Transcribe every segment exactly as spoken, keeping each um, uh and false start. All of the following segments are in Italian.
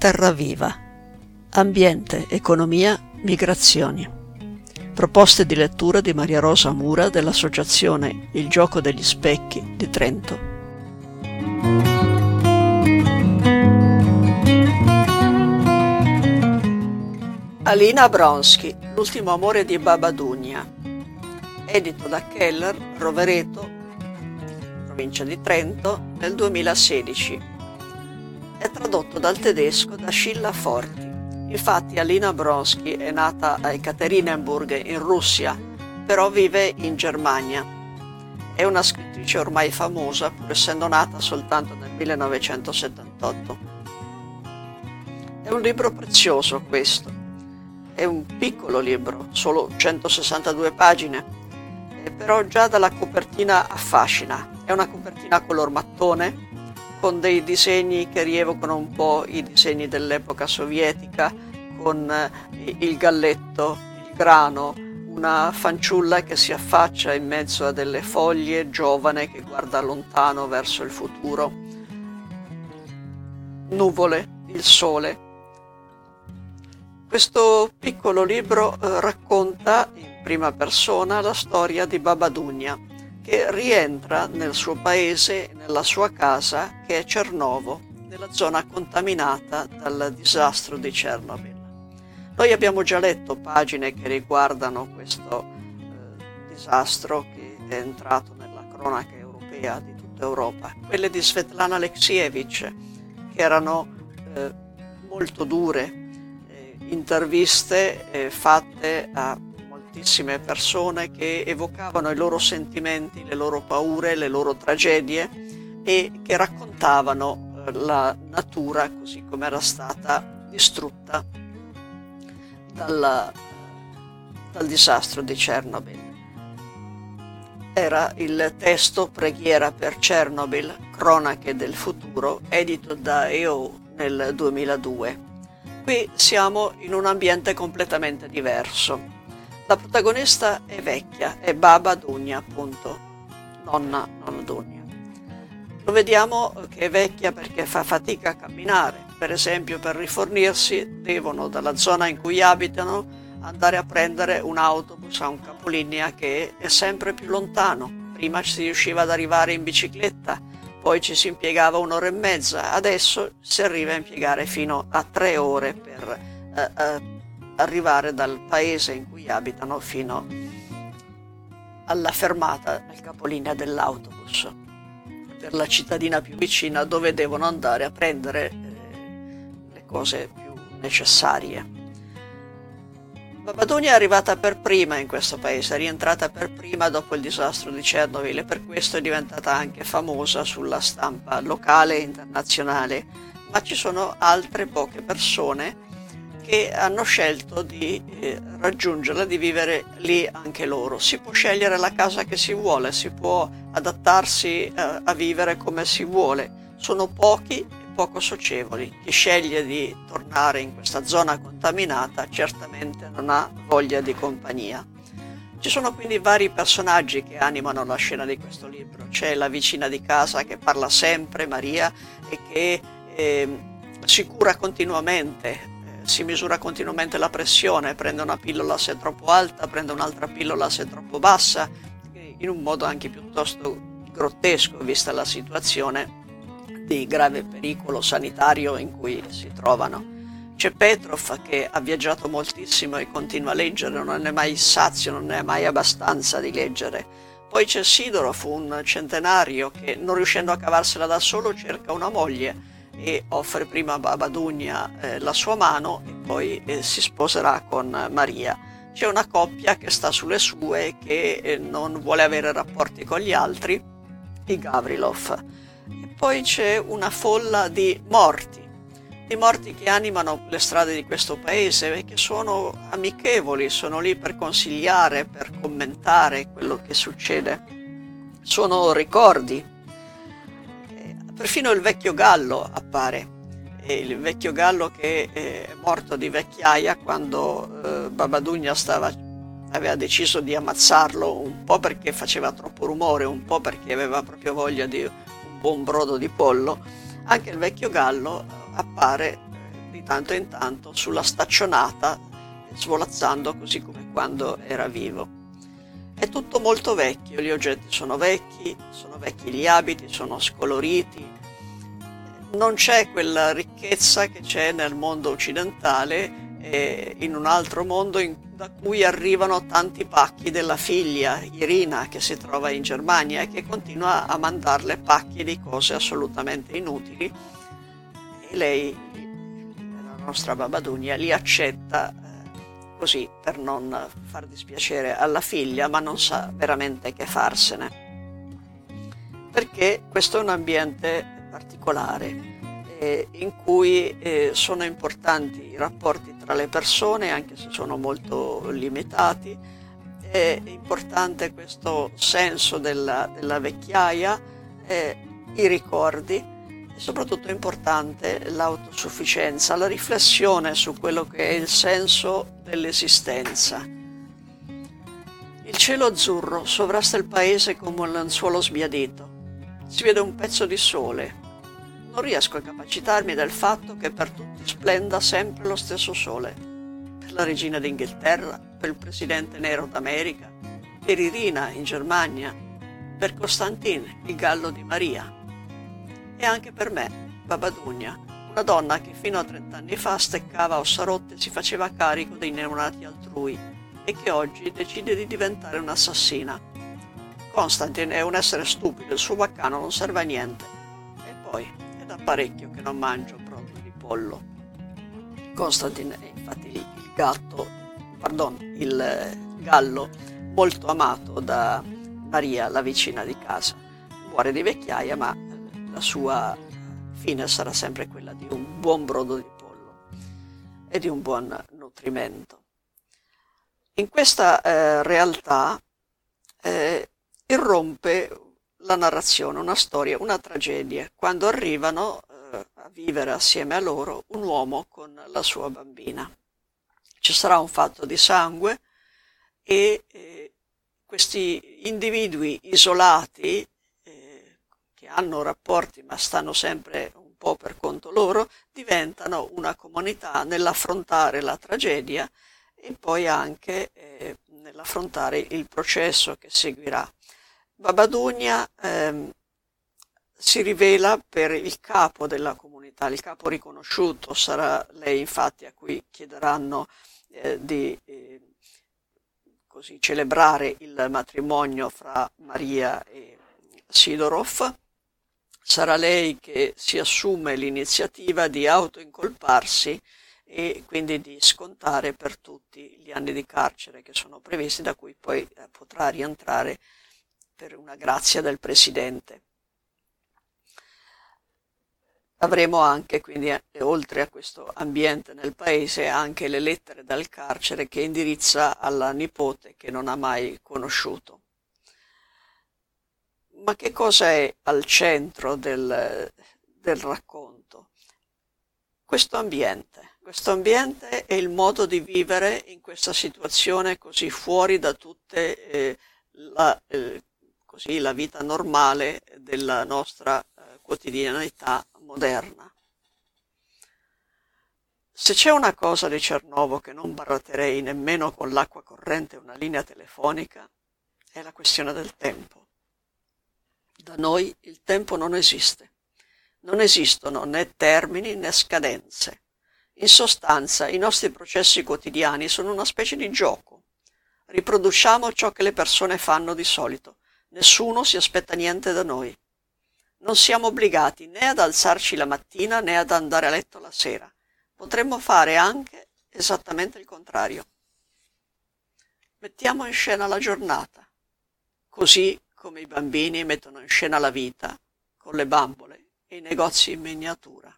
terra viva. Ambiente, economia, migrazioni. Proposte di lettura di Maria Rosa Mura dell'Associazione Il Gioco degli Specchi di Trento. Alina Bronski, L'ultimo amore di Babadunia, edito da Keller, Rovereto, provincia di Trento, nel duemilasedici. È tradotto dal tedesco da Scilla Forti. Infatti Alina Bronski è nata a Ekaterinenburg in Russia, però vive in Germania. È una scrittrice ormai famosa, pur essendo nata soltanto nel millenovecentosettantotto. È un libro prezioso questo. È un piccolo libro, solo centosessantadue pagine, però già dalla copertina affascina. È una copertina color mattone, con dei disegni che rievocano un po' i disegni dell'epoca sovietica, con il galletto, il grano, una fanciulla che si affaccia in mezzo a delle foglie, giovane, che guarda lontano verso il futuro, nuvole, il sole. Questo piccolo libro eh, racconta in prima persona la storia di Babadunia, che rientra nel suo paese, nella sua casa, che è Cernovo, nella zona contaminata dal disastro di Chernobyl. Noi abbiamo già letto pagine che riguardano questo eh, disastro che è entrato nella cronaca europea di tutta Europa, quelle di Svetlana Alexievich, che erano eh, molto dure, interviste eh, fatte a moltissime persone che evocavano i loro sentimenti, le loro paure, le loro tragedie e che raccontavano eh, la natura così come era stata distrutta dalla, dal disastro di Chernobyl. Era il testo Preghiera per Chernobyl, cronache del futuro, edito da E O nel duemiladue. Qui siamo in un ambiente completamente diverso. La protagonista è vecchia, è Babadunia, appunto, nonna, nonna Dunia. Lo vediamo che è vecchia perché fa fatica a camminare. Per esempio, per rifornirsi devono, dalla zona in cui abitano, andare a prendere un autobus a un capolinea che è sempre più lontano. Prima si riusciva ad arrivare in bicicletta, poi ci si impiegava un'ora e mezza, adesso si arriva a impiegare fino a tre ore per eh, eh, arrivare dal paese in cui abitano fino alla fermata, al capolinea dell'autobus, per la cittadina più vicina dove devono andare a prendere eh, le cose più necessarie. Babadunia è arrivata per prima in questo paese, è rientrata per prima dopo il disastro di Chernobyl e per questo è diventata anche famosa sulla stampa locale e internazionale, ma ci sono altre poche persone che hanno scelto di eh, raggiungerla, di vivere lì anche loro. Si può scegliere la casa che si vuole, si può adattarsi eh, a vivere come si vuole. Sono pochi e poco socievoli. Chi sceglie di tornare in questa zona contaminata certamente non ha voglia di compagnia. Ci sono quindi vari personaggi che animano la scena di questo libro. C'è la vicina di casa che parla sempre, Maria, e che eh, si cura continuamente, eh, si misura continuamente la pressione, prende una pillola se è troppo alta, prende un'altra pillola se è troppo bassa, in un modo anche piuttosto grottesco vista la situazione di grave pericolo sanitario in cui si trovano. C'è Petrov che ha viaggiato moltissimo e continua a leggere, non è mai sazio, non è mai abbastanza di leggere. Poi c'è Sidorov, un centenario che, non riuscendo a cavarsela da solo, cerca una moglie e offre prima a Babadunia eh, la sua mano e poi eh, si sposerà con Maria. C'è una coppia che sta sulle sue e che eh, non vuole avere rapporti con gli altri, i Gavrilov. E poi c'è una folla di morti, di morti che animano le strade di questo paese e che sono amichevoli, sono lì per consigliare, per commentare quello che succede. Sono ricordi. Perfino il vecchio gallo appare, e il vecchio gallo che è morto di vecchiaia quando eh, Babadunia stava, aveva deciso di ammazzarlo, un po' perché faceva troppo rumore, un po' perché aveva proprio voglia di un buon brodo di pollo. Anche il vecchio gallo appare tanto in tanto sulla staccionata, svolazzando così come quando era vivo. È tutto molto vecchio, gli oggetti sono vecchi, sono vecchi gli abiti, sono scoloriti, non c'è quella ricchezza che c'è nel mondo occidentale, eh, in un altro mondo in, da cui arrivano tanti pacchi della figlia Irina, che si trova in Germania e che continua a mandarle pacchi di cose assolutamente inutili, e lei, la nostra Babadunia, li accetta eh, così per non far dispiacere alla figlia, ma non sa veramente che farsene, perché questo è un ambiente particolare eh, in cui eh, sono importanti i rapporti tra le persone, anche se sono molto limitati. È importante questo senso della, della vecchiaia, eh, i ricordi, e soprattutto è importante l'autosufficienza, la riflessione su quello che è il senso dell'esistenza. Il cielo azzurro sovrasta il paese come un lenzuolo sbiadito. Si vede un pezzo di sole. Non riesco a capacitarmi del fatto che per tutti splenda sempre lo stesso sole. Per la regina d'Inghilterra, per il presidente nero d'America, per Irina in Germania, per Costantin, il gallo di Maria. E anche per me, Babadunia, una donna che fino a trent'anni fa steccava ossa rotte e si faceva carico dei neonati altrui e che oggi decide di diventare un'assassina. Constantin è un essere stupido, il suo baccano non serve a niente. E poi è da parecchio che non mangio proprio di pollo. Constantin è infatti il gatto, pardon, il gallo molto amato da Maria, la vicina di casa. Muore di vecchiaia, ma la sua fine sarà sempre quella di un buon brodo di pollo e di un buon nutrimento. In questa eh, realtà eh, irrompe la narrazione, una storia, una tragedia, quando arrivano eh, a vivere assieme a loro un uomo con la sua bambina. Ci sarà un fatto di sangue e eh, questi individui isolati eh, che hanno rapporti ma stanno sempre un po' per conto loro, diventano una comunità nell'affrontare la tragedia e poi anche eh, nell'affrontare il processo che seguirà. Babadunia ehm, si rivela per il capo della comunità, il capo riconosciuto, sarà lei infatti a cui chiederanno eh, di eh, così celebrare il matrimonio fra Maria e Sidorov. Sarà lei che si assume l'iniziativa di autoincolparsi e quindi di scontare per tutti gli anni di carcere che sono previsti, da cui poi eh, potrà rientrare per una grazia del presidente. Avremo anche, quindi, oltre a questo ambiente nel paese, anche le lettere dal carcere che indirizza alla nipote che non ha mai conosciuto. Ma che cosa è al centro del, del racconto? Questo ambiente. Questo ambiente è il modo di vivere in questa situazione così fuori da tutte eh, la, eh, così, la vita normale della nostra eh, quotidianità moderna. Se c'è una cosa di Cernovo che non baratterei nemmeno con l'acqua corrente e una linea telefonica, è la questione del tempo. Da noi il tempo non esiste. Non esistono né termini né scadenze. In sostanza, i nostri processi quotidiani sono una specie di gioco. Riproduciamo ciò che le persone fanno di solito. Nessuno si aspetta niente da noi. Non siamo obbligati né ad alzarci la mattina né ad andare a letto la sera. Potremmo fare anche esattamente il contrario. Mettiamo in scena la giornata, così come i bambini mettono in scena la vita con le bambole e i negozi in miniatura.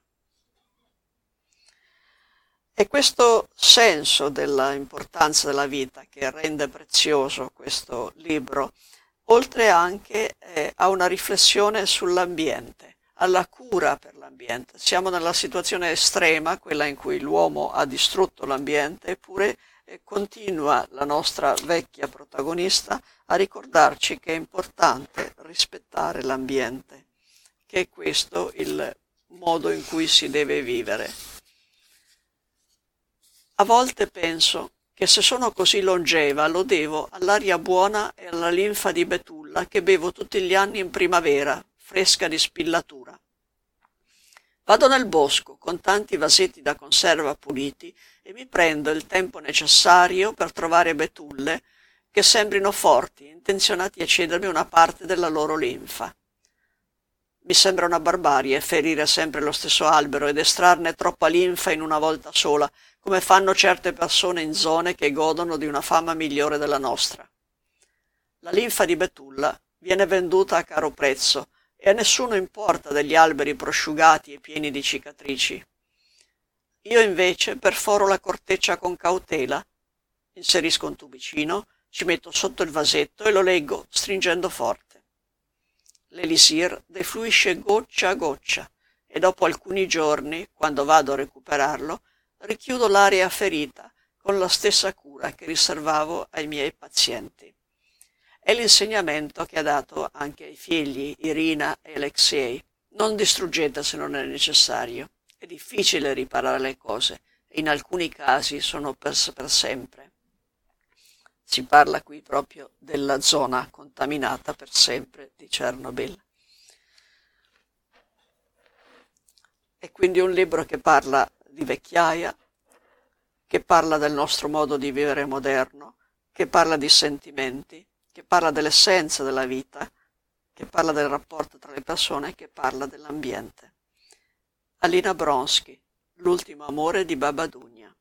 È questo senso dell'importanza della vita che rende prezioso questo libro, oltre anche eh, a una riflessione sull'ambiente, alla cura per l'ambiente. Siamo nella situazione estrema, quella in cui l'uomo ha distrutto l'ambiente, eppure eh, continua la nostra vecchia protagonista a ricordarci che è importante rispettare l'ambiente, che è questo il modo in cui si deve vivere. A volte penso che se sono così longeva lo devo all'aria buona e alla linfa di betulla che bevo tutti gli anni in primavera, fresca di spillatura. Vado nel bosco con tanti vasetti da conserva puliti e mi prendo il tempo necessario per trovare betulle che sembrino forti, intenzionati a cedermi una parte della loro linfa. Mi sembra una barbarie ferire sempre lo stesso albero ed estrarne troppa linfa in una volta sola, come fanno certe persone in zone che godono di una fama migliore della nostra. La linfa di betulla viene venduta a caro prezzo e a nessuno importa degli alberi prosciugati e pieni di cicatrici. Io invece perforo la corteccia con cautela, inserisco un tubicino, ci metto sotto il vasetto e lo leggo stringendo forte. L'elisir defluisce goccia a goccia e dopo alcuni giorni, quando vado a recuperarlo, richiudo l'area ferita con la stessa cura che riservavo ai miei pazienti. È l'insegnamento che ha dato anche ai figli Irina e Alexei. Non distruggete se non è necessario. È difficile riparare le cose e in alcuni casi sono per, per sempre. Si parla qui proprio della zona contaminata per sempre di Chernobyl. È quindi un libro che parla di vecchiaia, che parla del nostro modo di vivere moderno, che parla di sentimenti, che parla dell'essenza della vita, che parla del rapporto tra le persone, che parla dell'ambiente. Alina Bronsky, L'ultimo amore di Babadunia.